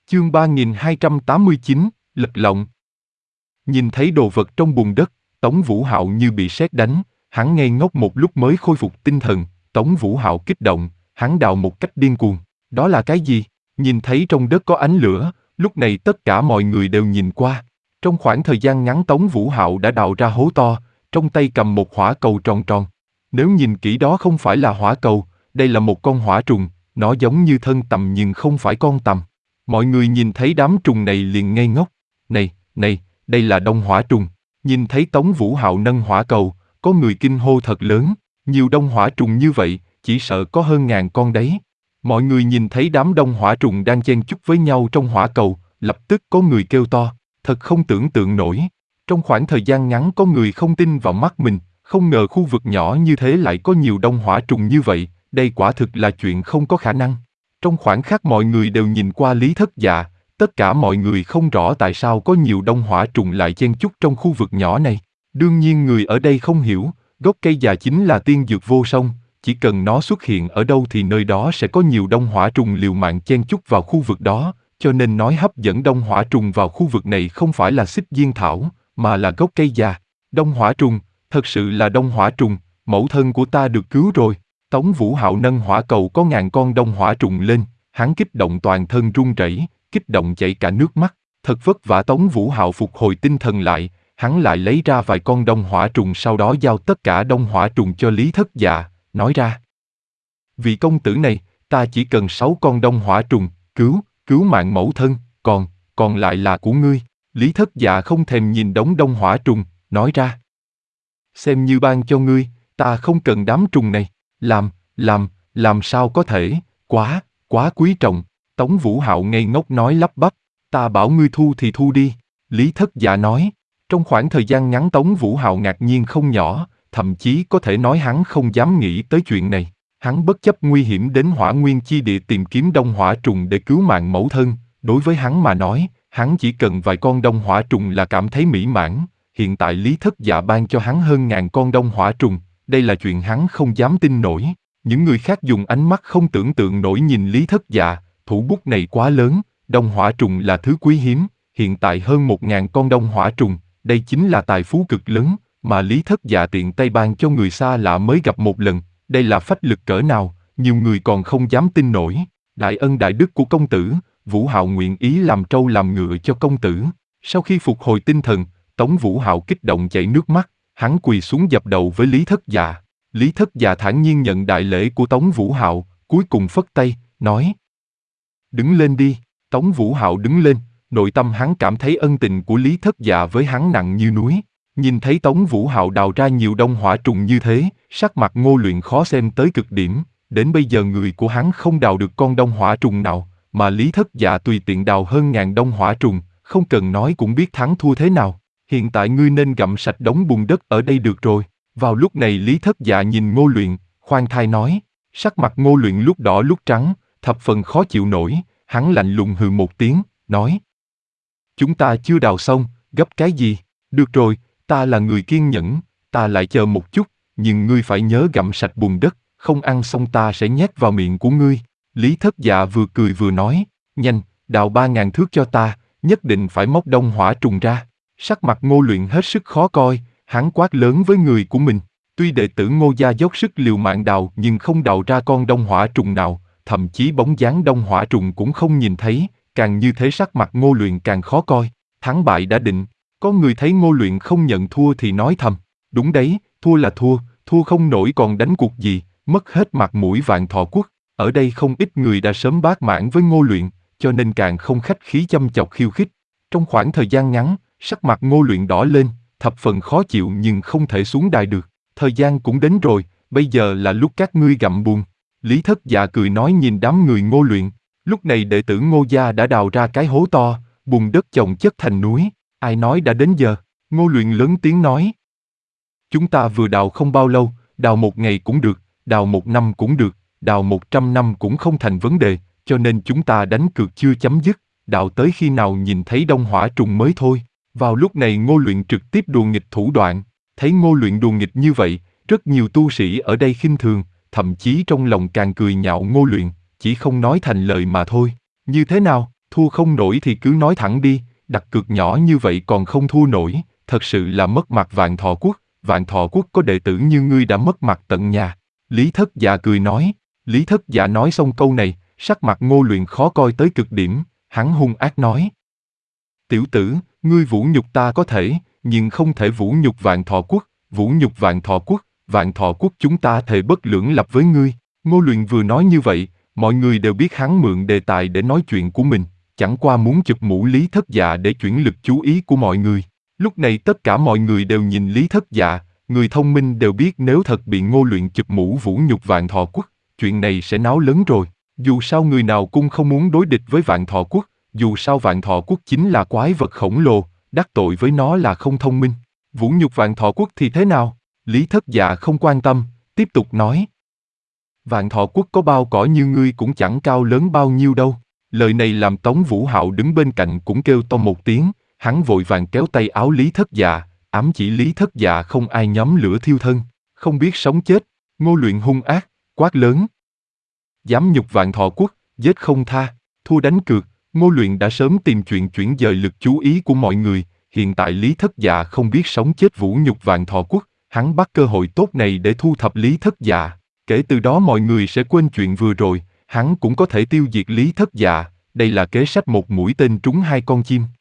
Chương 3289, lật lọng. Nhìn thấy đồ vật trong bùn đất, Tống Vũ Hạo như bị sét đánh, hắn ngây ngốc một lúc mới khôi phục tinh thần. Tống Vũ Hạo kích động, hắn đào một cách điên cuồng. Đó là cái gì? Nhìn thấy trong đất có ánh lửa, lúc này tất cả mọi người đều nhìn qua. Trong khoảng thời gian ngắn Tống Vũ Hạo đã đào ra hố to, trong tay cầm một hỏa cầu tròn tròn. Nếu nhìn kỹ đó không phải là hỏa cầu, đây là một con hỏa trùng, nó giống như thân tầm nhưng không phải con tầm. Mọi người nhìn thấy đám trùng này liền ngây ngốc. Này, đây là đông hỏa trùng. Nhìn thấy Tống Vũ Hạo nâng hỏa cầu, có người kinh hô thật lớn. Nhiều đông hỏa trùng như vậy, chỉ sợ có hơn 1000 con đấy. Mọi người nhìn thấy đám đông hỏa trùng đang chen chúc với nhau trong hỏa cầu, lập tức có người kêu to. Thật không tưởng tượng nổi. Trong khoảng thời gian ngắn có người không tin vào mắt mình, không ngờ khu vực nhỏ như thế lại có nhiều đông hỏa trùng như vậy, đây quả thực là chuyện không có khả năng. Trong khoảnh khắc mọi người đều nhìn qua Lý Thất Dạ, tất cả mọi người không rõ tại sao có nhiều đông hỏa trùng lại chen chúc trong khu vực nhỏ này. Đương nhiên người ở đây không hiểu, gốc cây già chính là tiên dược vô song, chỉ cần nó xuất hiện ở đâu thì nơi đó sẽ có nhiều đông hỏa trùng liều mạng chen chúc vào khu vực đó, cho nên nói hấp dẫn đông hỏa trùng vào khu vực này không phải là xích diên thảo, mà là gốc cây già. Đông hỏa trùng, thật sự là đông hỏa trùng, mẫu thân của ta được cứu rồi. Tống Vũ Hạo nâng hỏa cầu có 1000 con đông hỏa trùng lên, hắn kích động toàn thân run rẩy, kích động chảy cả nước mắt. Thật vất vả Tống Vũ Hạo phục hồi tinh thần lại, hắn lại lấy ra vài con đông hỏa trùng, sau đó giao tất cả đông hỏa trùng cho Lý Thất Dạ, nói ra: vị công tử này, ta chỉ cần 6 con đông hỏa trùng, cứu mạng mẫu thân, còn lại là của ngươi. Lý Thất Dạ không thèm nhìn đống đông hỏa trùng, nói ra: xem như ban cho ngươi, ta không cần đám trùng này. Làm sao có thể, quá quý trọng. Tống Vũ Hạo ngây ngốc nói lắp bắp: ta bảo ngươi thu thì thu đi. Lý Thất Dạ nói. Trong khoảng thời gian ngắn Tống Vũ Hạo ngạc nhiên không nhỏ, thậm chí có thể nói hắn không dám nghĩ tới chuyện này. Hắn bất chấp nguy hiểm đến Hỏa Nguyên Chi Địa tìm kiếm đông hỏa trùng để cứu mạng mẫu thân. Đối với hắn mà nói, hắn chỉ cần vài con đông hỏa trùng là cảm thấy mỹ mãn. Hiện tại Lý Thất Dạ ban cho hắn hơn 1000 con đông hỏa trùng, đây là chuyện hắn không dám tin nổi. Những người khác dùng ánh mắt không tưởng tượng nổi nhìn Lý Thất Dạ, thủ bút này quá lớn, đông hỏa trùng là thứ quý hiếm, hiện tại hơn 1000 con đông hỏa trùng, đây chính là tài phú cực lớn, mà Lý Thất Dạ tiện tay ban cho người xa lạ mới gặp một lần, đây là phách lực cỡ nào, nhiều người còn không dám tin nổi. Đại ân đại đức của công tử, Vũ Hạo nguyện ý làm trâu làm ngựa cho công tử. Sau khi phục hồi tinh thần, Tống Vũ Hạo kích động chảy nước mắt, hắn quỳ xuống dập đầu với Lý Thất Dạ. Lý Thất Dạ thản nhiên nhận đại lễ của Tống Vũ Hạo, cuối cùng phất tay, nói: đứng lên đi. Tống Vũ Hạo đứng lên, nội tâm hắn cảm thấy ân tình của Lý Thất Dạ với hắn nặng như núi. Nhìn thấy Tống Vũ Hạo đào ra nhiều đông hỏa trùng như thế, sắc mặt Ngô Luyện khó xem tới cực điểm. Đến bây giờ người của hắn không đào được con đông hỏa trùng nào, mà Lý Thất Dạ tùy tiện đào hơn 1000 đông hỏa trùng, không cần nói cũng biết thắng thua thế nào. Hiện tại ngươi nên gặm sạch đống bùn đất ở đây được rồi. Vào lúc này Lý Thất Dạ nhìn Ngô Luyện, khoan thai nói. Sắc mặt Ngô Luyện lúc đỏ lúc trắng, thập phần khó chịu nổi, hắn lạnh lùng hừ một tiếng, nói: chúng ta chưa đào xong, gấp cái gì? Được rồi, ta là người kiên nhẫn, ta lại chờ một chút, nhưng ngươi phải nhớ gặm sạch bùn đất, không ăn xong ta sẽ nhét vào miệng của ngươi. Lý Thất Dạ vừa cười vừa nói: nhanh, đào 3000 thước cho ta, nhất định phải móc đông hỏa trùng ra. Sắc mặt Ngô Luyện hết sức khó coi, hắn quát lớn với người của mình. Tuy đệ tử Ngô gia dốc sức liều mạng đào nhưng không đào ra con đông hỏa trùng nào, thậm chí bóng dáng đông hỏa trùng cũng không nhìn thấy, càng như thế sắc mặt Ngô Luyện càng khó coi. Thắng bại đã định, có người thấy Ngô Luyện không nhận thua thì nói thầm: đúng đấy, thua là thua, thua không nổi còn đánh cuộc gì, mất hết mặt mũi Vạn Thọ Quốc. Ở đây không ít người đã sớm bác mãn với Ngô Luyện, cho nên càng không khách khí châm chọc khiêu khích. Trong khoảng thời gian ngắn, sắc mặt Ngô Luyện đỏ lên, thập phần khó chịu nhưng không thể xuống đài được. Thời gian cũng đến rồi, bây giờ là lúc các ngươi gặm bùn. Lý Thất Dạ cười nói nhìn đám người Ngô Luyện. Lúc này đệ tử Ngô gia đã đào ra cái hố to, bùn đất chồng chất thành núi. Ai nói đã đến giờ? Ngô Luyện lớn tiếng nói: chúng ta vừa đào không bao lâu, đào 1 ngày cũng được, đào 1 năm cũng được, đào 100 năm cũng không thành vấn đề, cho nên chúng ta đánh cược chưa chấm dứt, đào tới khi nào nhìn thấy đông hỏa trùng mới thôi. Vào lúc này Ngô Luyện trực tiếp đùa nghịch thủ đoạn. Thấy Ngô Luyện đùa nghịch như vậy, rất nhiều tu sĩ ở đây khinh thường, thậm chí trong lòng càng cười nhạo Ngô Luyện, chỉ không nói thành lời mà thôi. Như thế nào, Thua không nổi thì cứ nói thẳng đi, đặt cược nhỏ như vậy còn không thua nổi, thật sự là mất mặt Vạn Thọ Quốc có đệ tử như ngươi đã mất mặt tận nhà. Lý Thất Dạ cười nói. Lý Thất Dạ nói xong câu này, sắc mặt Ngô Luyện khó coi tới cực điểm, hắn hung ác nói. Tiểu tử, ngươi vũ nhục ta có thể, nhưng không thể vũ nhục Vạn Thọ Quốc, vũ nhục Vạn Thọ Quốc chúng ta thề bất lưỡng lập với ngươi. Ngô Luyện vừa nói như vậy, mọi người đều biết hắn mượn đề tài để nói chuyện của mình, chẳng qua muốn chụp mũ Lý Thất Dạ để chuyển lực chú ý của mọi người. Lúc này tất cả mọi người đều nhìn Lý Thất Dạ, người thông minh đều biết nếu thật bị Ngô Luyện chụp mũ vũ nhục Vạn Thọ Quốc, chuyện này sẽ náo lớn rồi. Dù sao người nào cũng không muốn đối địch với Vạn Thọ Quốc, dù sao Vạn Thọ Quốc chính là quái vật khổng lồ, đắc tội với nó là không thông minh. Vũ nhục Vạn Thọ Quốc thì thế nào? Lý Thất Dạ không quan tâm, tiếp tục nói. Vạn Thọ Quốc có bao cỏ như ngươi cũng chẳng cao lớn bao nhiêu đâu. Lời này làm Tống Vũ Hạo đứng bên cạnh cũng kêu to một tiếng, hắn vội vàng kéo tay áo Lý Thất Dạ, ám chỉ Lý Thất Dạ không ai nhóm lửa thiêu thân, không biết sống chết. Ngô Luyện hung ác, quát lớn. Dám nhục Vạn Thọ Quốc, giết không tha, thua đánh cược. Ngô Luyện đã sớm tìm chuyện chuyển dời lực chú ý của mọi người, hiện tại Lý Thất Dạ không biết sống chết vũ nhục Vạn Thọ Quốc, hắn bắt cơ hội tốt này để thu thập Lý Thất Dạ. Kể từ đó mọi người sẽ quên chuyện vừa rồi, hắn cũng có thể tiêu diệt Lý Thất Dạ, đây là kế sách một mũi tên trúng hai con chim.